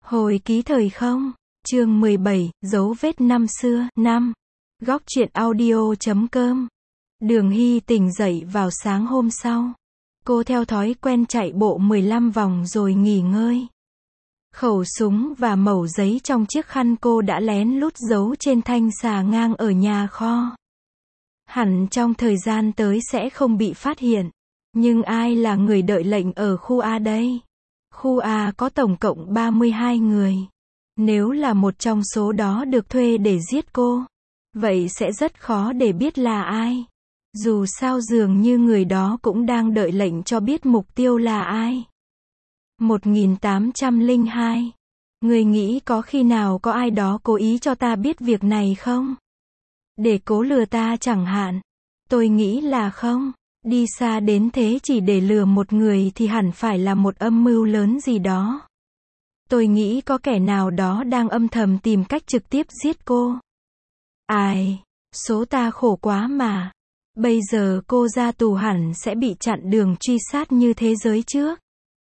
Hồi ký thời không, chương 17, dấu vết năm xưa, 5. Góc truyện audio.com. Đường Hy tỉnh dậy vào sáng hôm sau. Cô theo thói quen chạy bộ 15 vòng rồi nghỉ ngơi. Khẩu súng và mẩu giấy trong chiếc khăn cô đã lén lút giấu trên thanh xà ngang ở nhà kho. Hẳn trong thời gian tới sẽ không bị phát hiện. Nhưng ai là người đợi lệnh ở khu A đây? Khu A có tổng cộng 32 người. Nếu là một trong số đó được thuê để giết cô, vậy sẽ rất khó để biết là ai. Dù sao dường như người đó cũng đang đợi lệnh cho biết mục tiêu là ai. 1802. Người nghĩ có khi nào có ai đó cố ý cho ta biết việc này không? Để cố lừa ta chẳng hạn. Tôi nghĩ là không. Đi xa đến thế chỉ để lừa một người thì hẳn phải là một âm mưu lớn gì đó. Tôi nghĩ có kẻ nào đó đang âm thầm tìm cách trực tiếp giết cô. Ai, số ta khổ quá mà. Bây giờ cô ra tù hẳn sẽ bị chặn đường truy sát như thế giới trước.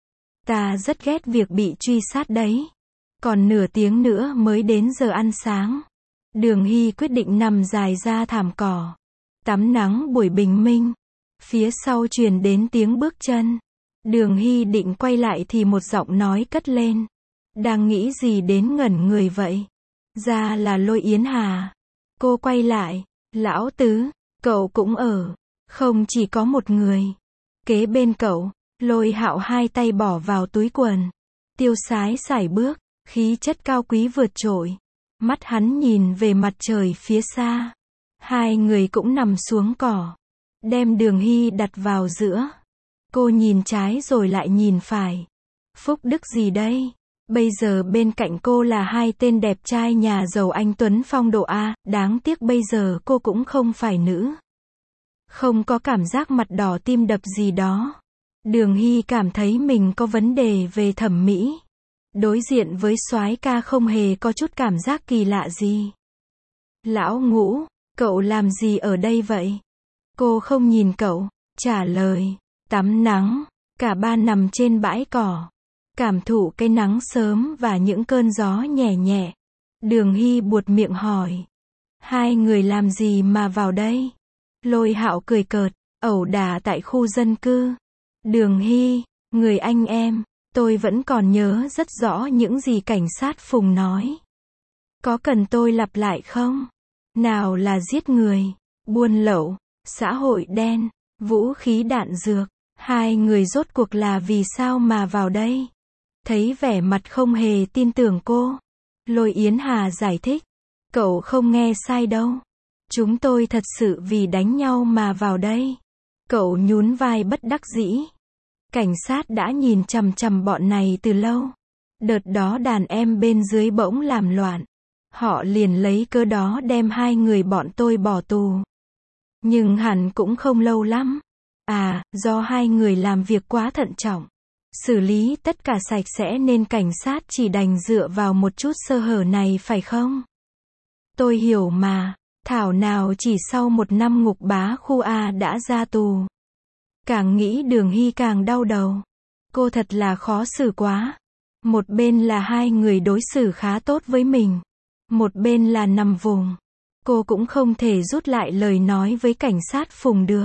Ta rất ghét việc bị truy sát đấy. Còn nửa tiếng nữa mới đến giờ ăn sáng. Đường Hy quyết định nằm dài ra thảm cỏ. Tắm nắng buổi bình minh. Phía sau truyền đến tiếng bước chân. Đường Hy định quay lại thì một giọng nói cất lên. Đang nghĩ gì đến ngẩn người vậy? Ra là Lôi Yến Hà. Cô quay lại. Lão Tứ, cậu cũng ở. Không chỉ có một người. Kế bên cậu, Lôi Hạo hai tay bỏ vào túi quần. Tiêu sái sải bước, khí chất cao quý vượt trội. Mắt hắn nhìn về mặt trời phía xa. Hai người cũng nằm xuống cỏ. Đem Đường Hy đặt vào giữa. Cô nhìn trái rồi lại nhìn phải. Phúc đức gì đây? Bây giờ bên cạnh cô là hai tên đẹp trai nhà giàu anh Tuấn phong độ A, đáng tiếc bây giờ cô cũng không phải nữ. Không có cảm giác mặt đỏ tim đập gì đó. Đường Hy cảm thấy mình có vấn đề về thẩm mỹ. Đối diện với soái ca không hề có chút cảm giác kỳ lạ gì. Lão Ngũ, cậu làm gì ở đây vậy? Cô không nhìn cậu, trả lời, tắm nắng, cả ba nằm trên bãi cỏ. Cảm thụ cái nắng sớm và những cơn gió nhẹ nhẹ. Đường Hy buột miệng hỏi. Hai người làm gì mà vào đây? Lôi Hạo cười cợt, ẩu đả tại khu dân cư. Đường Hy, người anh em, tôi vẫn còn nhớ rất rõ những gì cảnh sát Phùng nói. Có cần tôi lặp lại không? Nào là giết người, buôn lậu, xã hội đen, vũ khí đạn dược. Hai người rốt cuộc là vì sao mà vào đây? Thấy vẻ mặt không hề tin tưởng cô. Lôi Yến Hà giải thích. Cậu không nghe sai đâu. Chúng tôi thật sự vì đánh nhau mà vào đây. Cậu nhún vai bất đắc dĩ. Cảnh sát đã nhìn chằm chằm bọn này từ lâu. Đợt đó đàn em bên dưới bỗng làm loạn. Họ liền lấy cớ đó đem hai người bọn tôi bỏ tù. Nhưng hẳn cũng không lâu lắm. À, do hai người làm việc quá thận trọng. Xử lý tất cả sạch sẽ nên cảnh sát chỉ đành dựa vào một chút sơ hở này phải không? Tôi hiểu mà, thảo nào chỉ sau 1 năm ngục bá khu A đã ra tù. Càng nghĩ Đường Hy càng đau đầu. Cô thật là khó xử quá. Một bên là hai người đối xử khá tốt với mình. Một bên là nằm vùng. Cô cũng không thể rút lại lời nói với cảnh sát Phùng được.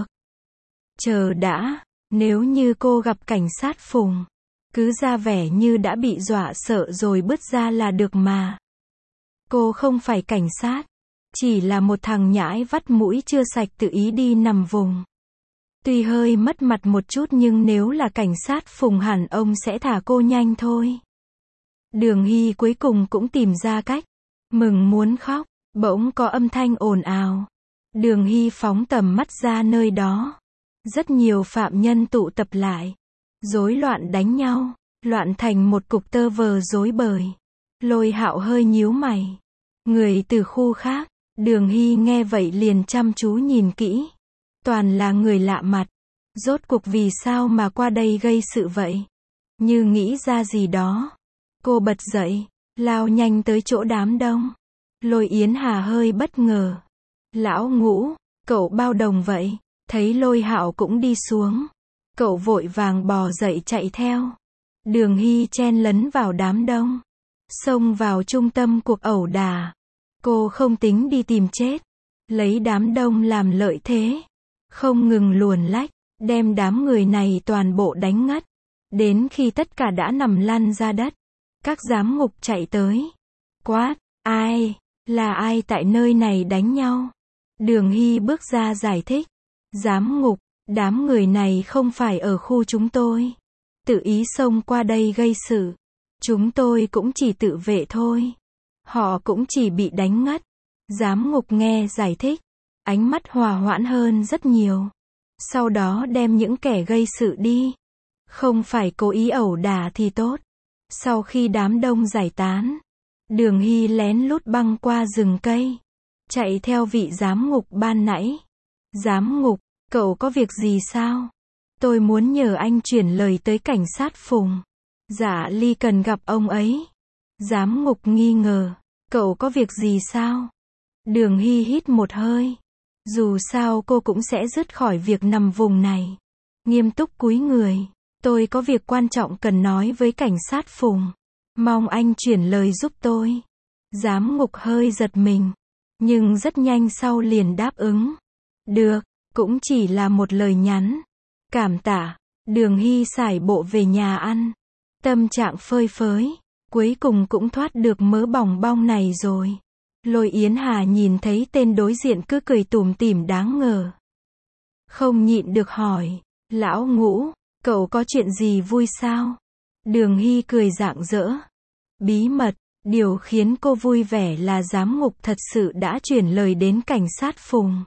Chờ đã. Nếu như cô gặp cảnh sát Phùng, cứ ra vẻ như đã bị dọa sợ rồi bước ra là được mà. Cô không phải cảnh sát, chỉ là một thằng nhãi vắt mũi chưa sạch tự ý đi nằm vùng. Tuy hơi mất mặt một chút nhưng nếu là cảnh sát Phùng hẳn ông sẽ thả cô nhanh thôi. Đường Hy cuối cùng cũng tìm ra cách. Mừng muốn khóc, bỗng có âm thanh ồn ào. Đường Hy phóng tầm mắt ra nơi đó. Rất nhiều phạm nhân tụ tập lại. Rối loạn đánh nhau. Loạn thành một cục tơ vờ rối bời. Lôi Hạo hơi nhíu mày. Người từ khu khác. Đường Hy nghe vậy liền chăm chú nhìn kỹ. Toàn là người lạ mặt. Rốt cuộc vì sao mà qua đây gây sự vậy? Như nghĩ ra gì đó. Cô bật dậy. Lao nhanh tới chỗ đám đông. Lôi Yến Hà hơi bất ngờ. Lão Ngũ, cậu bao đồng vậy? Thấy Lôi Hạo cũng đi xuống. Cậu vội vàng bò dậy chạy theo. Đường Hy chen lấn vào đám đông. xông vào trung tâm cuộc ẩu đả. Cô không tính đi tìm chết, lấy đám đông làm lợi thế, không ngừng luồn lách, đem đám người này toàn bộ đánh ngất, đến khi tất cả đã nằm lăn ra đất. Các giám ngục chạy tới, quát, ai, là ai tại nơi này đánh nhau? Đường Hy bước ra giải thích, giám ngục, đám người này không phải ở khu chúng tôi, tự ý xông qua đây gây sự, chúng tôi cũng chỉ tự vệ thôi, họ cũng chỉ bị đánh ngất. Giám ngục nghe giải thích, ánh mắt hòa hoãn hơn rất nhiều, sau đó đem những kẻ gây sự đi, không phải cố ý ẩu đả thì tốt. Sau khi đám đông giải tán, Đường Hy lén lút băng qua rừng cây, chạy theo vị giám ngục ban nãy. Giám ngục, cậu có việc gì sao? Tôi muốn nhờ anh chuyển lời tới cảnh sát Phùng. Dạ Ly cần gặp ông ấy. Giám ngục nghi ngờ, cậu có việc gì sao? Đường Hy hít một hơi. Dù sao cô cũng sẽ dứt khỏi việc nằm vùng này. Nghiêm túc cúi người. Tôi có việc quan trọng cần nói với cảnh sát Phùng. Mong anh chuyển lời giúp tôi. Giám ngục hơi giật mình, nhưng rất nhanh sau liền đáp ứng. Được, cũng chỉ là một lời nhắn. Cảm tạ. Đường Hy sải bộ về nhà ăn. Tâm trạng phơi phới. Cuối cùng cũng thoát được mớ bòng bong này rồi. Lôi Yến Hà nhìn thấy tên đối diện cứ cười tủm tỉm đáng ngờ. Không nhịn được hỏi. Lão Ngũ, cậu có chuyện gì vui sao? Đường Hy cười rạng rỡ. Bí mật, điều khiến cô vui vẻ là giám ngục thật sự đã chuyển lời đến cảnh sát Phùng.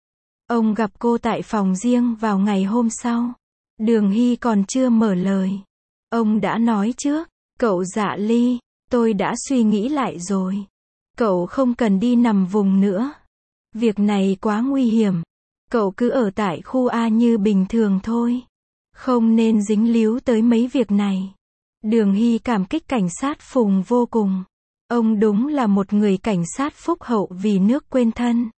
Ông gặp cô tại phòng riêng vào ngày hôm sau. Đường Hy còn chưa mở lời. Ông đã nói trước, cậu Dạ Ly, tôi đã suy nghĩ lại rồi. Cậu không cần đi nằm vùng nữa. Việc này quá nguy hiểm. Cậu cứ ở tại khu A như bình thường thôi. Không nên dính líu tới mấy việc này. Đường Hy cảm kích cảnh sát Phùng vô cùng. Ông đúng là một người cảnh sát phúc hậu vì nước quên thân.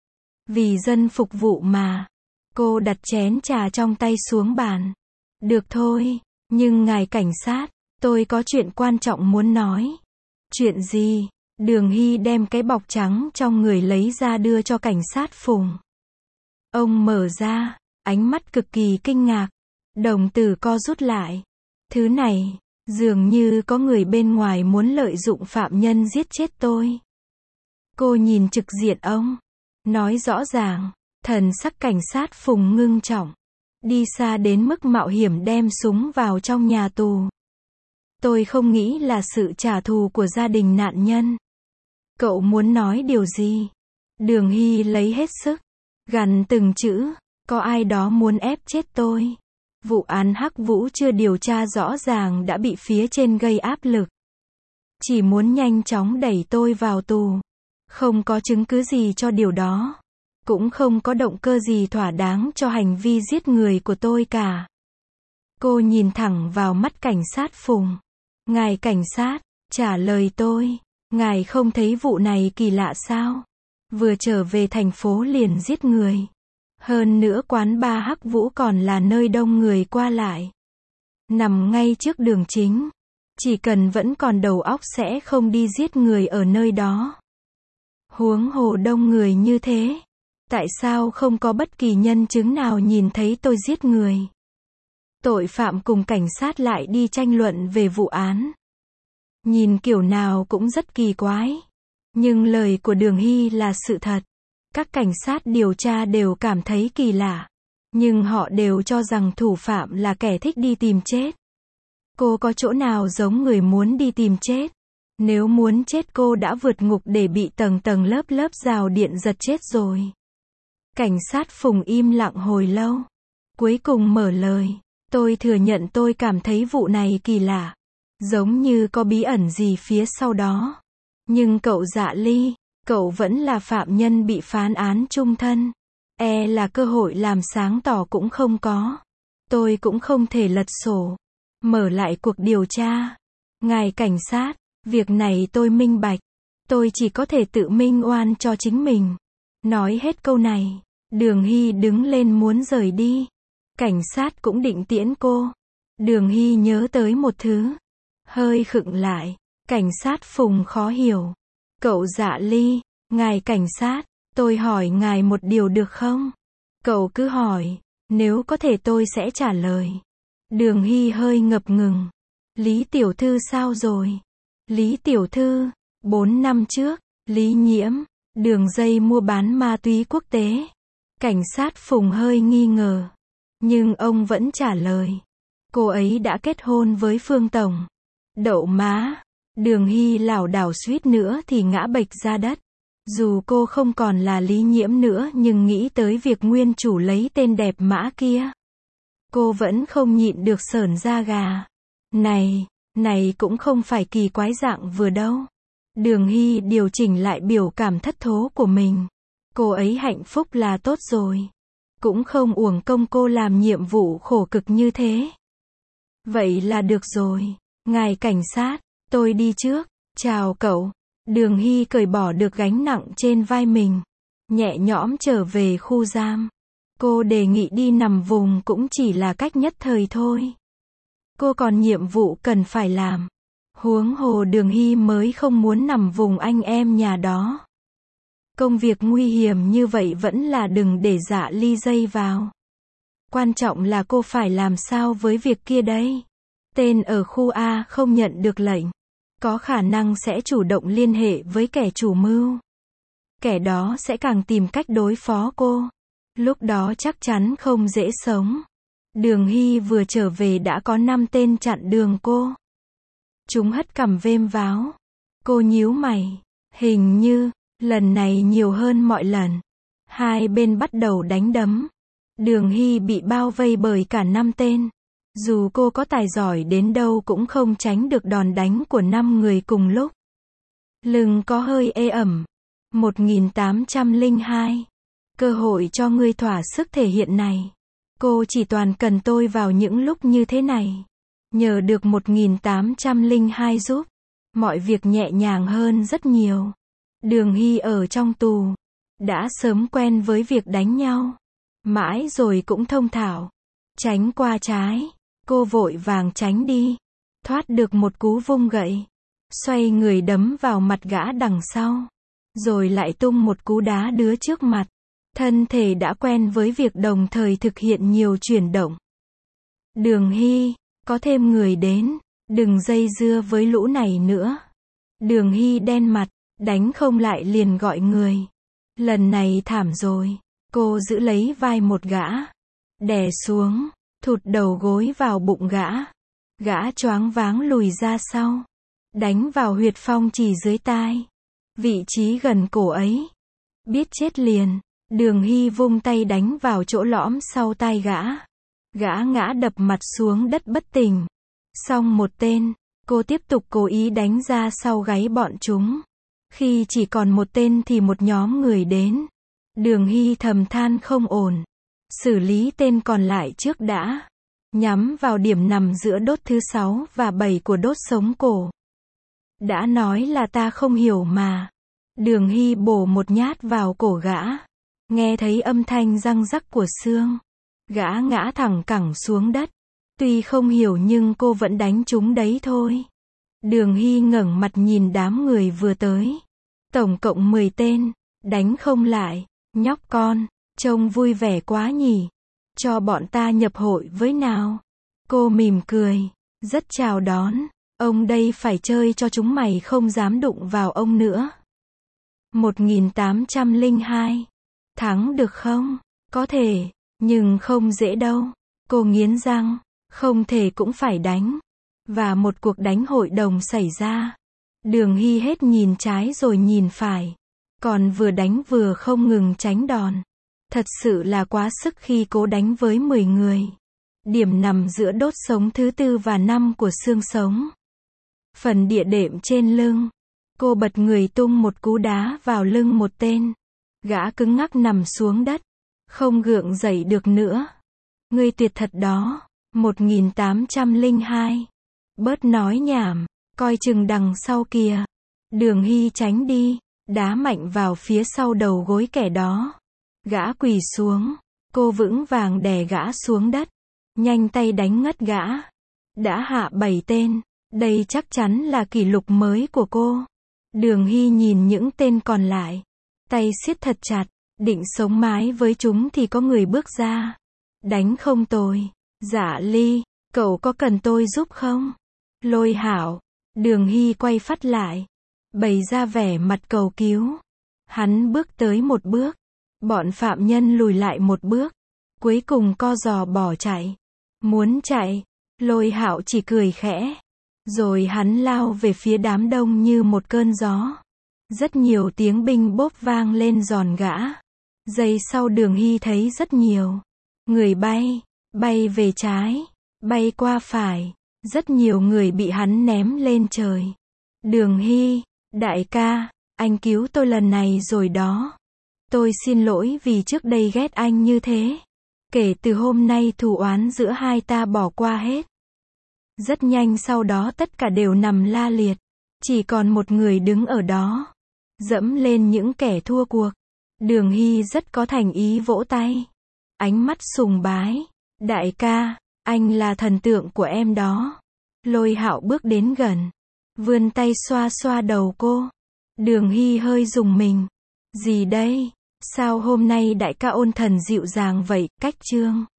Vì dân phục vụ mà. Cô đặt chén trà trong tay xuống bàn. Được thôi, nhưng ngài cảnh sát, tôi có chuyện quan trọng muốn nói. Chuyện gì? Đường Hy đem cái bọc trắng trong người lấy ra đưa cho cảnh sát Phùng. Ông mở ra, ánh mắt cực kỳ kinh ngạc. Đồng tử co rút lại. Thứ này, dường như có người bên ngoài muốn lợi dụng phạm nhân giết chết tôi. Cô nhìn trực diện ông. Nói rõ ràng, thần sắc cảnh sát Phùng ngưng trọng. Đi xa đến mức mạo hiểm đem súng vào trong nhà tù. Tôi không nghĩ là sự trả thù của gia đình nạn nhân. Cậu muốn nói điều gì? Đường Hy lấy hết sức. Gằn từng chữ, có ai đó muốn ép chết tôi. Vụ án Hắc Vũ chưa điều tra rõ ràng đã bị phía trên gây áp lực. Chỉ muốn nhanh chóng đẩy tôi vào tù. Không có chứng cứ gì cho điều đó. Cũng không có động cơ gì thỏa đáng cho hành vi giết người của tôi cả. Cô nhìn thẳng vào mắt cảnh sát Phùng. Ngài cảnh sát, trả lời tôi. Ngài không thấy vụ này kỳ lạ sao? Vừa trở về thành phố liền giết người. Hơn nữa quán bar Hắc Vũ còn là nơi đông người qua lại. Nằm ngay trước đường chính. Chỉ cần vẫn còn đầu óc sẽ không đi giết người ở nơi đó. Huống hồ đông người như thế. Tại sao không có bất kỳ nhân chứng nào nhìn thấy tôi giết người? Tội phạm cùng cảnh sát lại đi tranh luận về vụ án. Nhìn kiểu nào cũng rất kỳ quái. Nhưng lời của Đường Hy là sự thật. Các cảnh sát điều tra đều cảm thấy kỳ lạ. Nhưng họ đều cho rằng thủ phạm là kẻ thích đi tìm chết. Cô có chỗ nào giống người muốn đi tìm chết? Nếu muốn chết cô đã vượt ngục để bị tầng tầng lớp lớp rào điện giật chết rồi. Cảnh sát Phùng im lặng hồi lâu. Cuối cùng mở lời. Tôi thừa nhận tôi cảm thấy vụ này kỳ lạ. Giống như có bí ẩn gì phía sau đó. Nhưng cậu Dạ Ly, cậu vẫn là phạm nhân bị phán án chung thân. E là cơ hội làm sáng tỏ cũng không có. Tôi cũng không thể lật sổ. Mở lại cuộc điều tra. Ngài cảnh sát, việc này tôi minh bạch. Tôi chỉ có thể tự minh oan cho chính mình. Nói hết câu này, Đường Hy đứng lên muốn rời đi. Cảnh sát cũng định tiễn cô. Đường Hy nhớ tới một thứ. Hơi khựng lại. Cảnh sát Phùng khó hiểu. Cậu Dạ Ly, ngài cảnh sát, tôi hỏi ngài một điều được không? Cậu cứ hỏi, nếu có thể tôi sẽ trả lời. Đường Hy hơi ngập ngừng. Lý tiểu thư sao rồi? Lý tiểu thư, 4 năm trước, Lý Nhiễm, đường dây mua bán ma túy quốc tế. Cảnh sát Phùng hơi nghi ngờ. Nhưng ông vẫn trả lời. Cô ấy đã kết hôn với Phương Tổng. Đậu má. Đường Hy lảo đảo suýt nữa thì ngã bệch ra đất. Dù cô không còn là Lý Nhiễm nữa nhưng nghĩ tới việc nguyên chủ lấy tên đẹp mã kia. Cô vẫn không nhịn được sởn da gà. Này cũng không phải kỳ quái dạng vừa đâu. Đường Hy điều chỉnh lại biểu cảm thất thố của mình. Cô ấy hạnh phúc là tốt rồi. Cũng không uổng công cô làm nhiệm vụ khổ cực như thế. Vậy là được rồi. Ngài cảnh sát, tôi đi trước. Chào cậu. Đường Hy cởi bỏ được gánh nặng trên vai mình. Nhẹ nhõm trở về khu giam. Cô đề nghị đi nằm vùng cũng chỉ là cách nhất thời thôi. Cô còn nhiệm vụ cần phải làm. Huống hồ Đường Hy mới không muốn nằm vùng anh em nhà đó. Công việc nguy hiểm như vậy vẫn là đừng để Dạ Ly dây vào. Quan trọng là cô phải làm sao với việc kia đây. Tên ở khu A không nhận được lệnh. Có khả năng sẽ chủ động liên hệ với kẻ chủ mưu. Kẻ đó sẽ càng tìm cách đối phó cô. Lúc đó chắc chắn không dễ sống. Đường Hy vừa trở về đã có 5 tên chặn đường cô. Chúng hất cằm vêm váo. Cô nhíu mày. Hình như, lần này nhiều hơn mọi lần. Hai bên bắt đầu đánh đấm. Đường Hy bị bao vây bởi cả 5 tên. Dù cô có tài giỏi đến đâu cũng không tránh được đòn đánh của 5 người cùng lúc. Lưng có hơi ê ẩm. 1802. Cơ hội cho ngươi thỏa sức thể hiện này. Cô chỉ toàn cần tôi vào những lúc như thế này. Nhờ được 1802 giúp. Mọi việc nhẹ nhàng hơn rất nhiều. Đường Hy ở trong tù. Đã sớm quen với việc đánh nhau. Mãi rồi cũng thông thạo. Tránh qua trái. Cô vội vàng tránh đi. Thoát được một cú vung gậy. Xoay người đấm vào mặt gã đằng sau. Rồi lại tung một cú đá đứa trước mặt. Thân thể đã quen với việc đồng thời thực hiện nhiều chuyển động. Đường Hy, có thêm người đến. Đừng dây dưa với lũ này nữa. Đường Hy đen mặt. Đánh không lại liền gọi người. Lần này thảm rồi. Cô giữ lấy vai một gã. Đè xuống. Thụt đầu gối vào bụng gã. Gã choáng váng lùi ra sau. Đánh vào huyệt phong chỉ dưới tai. Vị trí gần cổ ấy. Biết chết liền. Đường Hy vung tay đánh vào chỗ lõm sau tai gã. Gã ngã đập mặt xuống đất bất tỉnh. Xong một tên. Cô tiếp tục cố ý đánh ra sau gáy bọn chúng. Khi chỉ còn một tên thì một nhóm người đến. Đường Hy thầm than không ổn. Xử lý tên còn lại trước đã. Nhắm vào điểm nằm giữa đốt thứ 6 và 7 của đốt sống cổ. Đã nói là ta không hiểu mà. Đường Hy bổ một nhát vào cổ gã. Nghe thấy âm thanh răng rắc của xương. Gã ngã thẳng cẳng xuống đất. Tuy không hiểu nhưng cô vẫn đánh chúng đấy thôi. Đường Hy ngẩng mặt nhìn đám người vừa tới. Tổng cộng 10 tên. Đánh không lại. Nhóc con. Trông vui vẻ quá nhỉ. Cho bọn ta nhập hội với nào. Cô mỉm cười. Rất chào đón. Ông đây phải chơi cho chúng mày không dám đụng vào ông nữa. 1802. Thắng được không? Có thể. Nhưng không dễ đâu. Cô nghiến răng. Không thể cũng phải đánh. Và một cuộc đánh hội đồng xảy ra. Đường Hy hết nhìn trái rồi nhìn phải. Còn vừa đánh vừa không ngừng tránh đòn. Thật sự là quá sức khi cố đánh với 10 người. Điểm nằm giữa đốt sống thứ 4 và 5 của xương sống. Phần địa đệm trên lưng. Cô bật người tung một cú đá vào lưng một tên. Gã cứng ngắc nằm xuống đất. Không gượng dậy được nữa. Ngươi tuyệt thật đó. 1802. Bớt nói nhảm. Coi chừng đằng sau kìa. Đường Hy tránh đi. Đá mạnh vào phía sau đầu gối kẻ đó. Gã quỳ xuống. Cô vững vàng đè gã xuống đất. Nhanh tay đánh ngất gã. Đã hạ 7 tên. Đây chắc chắn là kỷ lục mới của cô. Đường Hy nhìn những tên còn lại. Tay siết thật chặt. Định sống mái với chúng thì có người bước ra. Đánh không tồi. Dạ Ly, cậu có cần tôi giúp không? Lôi Hạo. Đường Hy quay phát lại. Bày ra vẻ mặt cầu cứu. Hắn bước tới một bước. Bọn phạm nhân lùi lại một bước. Cuối cùng co giò bỏ chạy. Muốn chạy. Lôi Hạo chỉ cười khẽ. Rồi hắn lao về phía đám đông như một cơn gió. Rất nhiều tiếng binh bốp vang lên giòn gã. Giây sau Đường Hy thấy rất nhiều người bay về trái, bay qua phải. Rất nhiều người bị hắn ném lên trời. Đường Hy, đại ca, anh cứu tôi lần này rồi đó. Tôi xin lỗi vì trước đây ghét anh như thế. Kể từ hôm nay thù oán giữa hai ta bỏ qua hết. Rất nhanh sau đó tất cả đều nằm la liệt. Chỉ còn một người đứng ở đó. Dẫm lên những kẻ thua cuộc. Đường Hy rất có thành ý vỗ tay. Ánh mắt sùng bái. Đại ca, anh là thần tượng của em đó. Lôi Hạo bước đến gần. Vươn tay xoa xoa đầu cô. Đường Hy hơi rùng mình. Gì đây? Sao hôm nay đại ca ôn thần dịu dàng vậy, cách chương.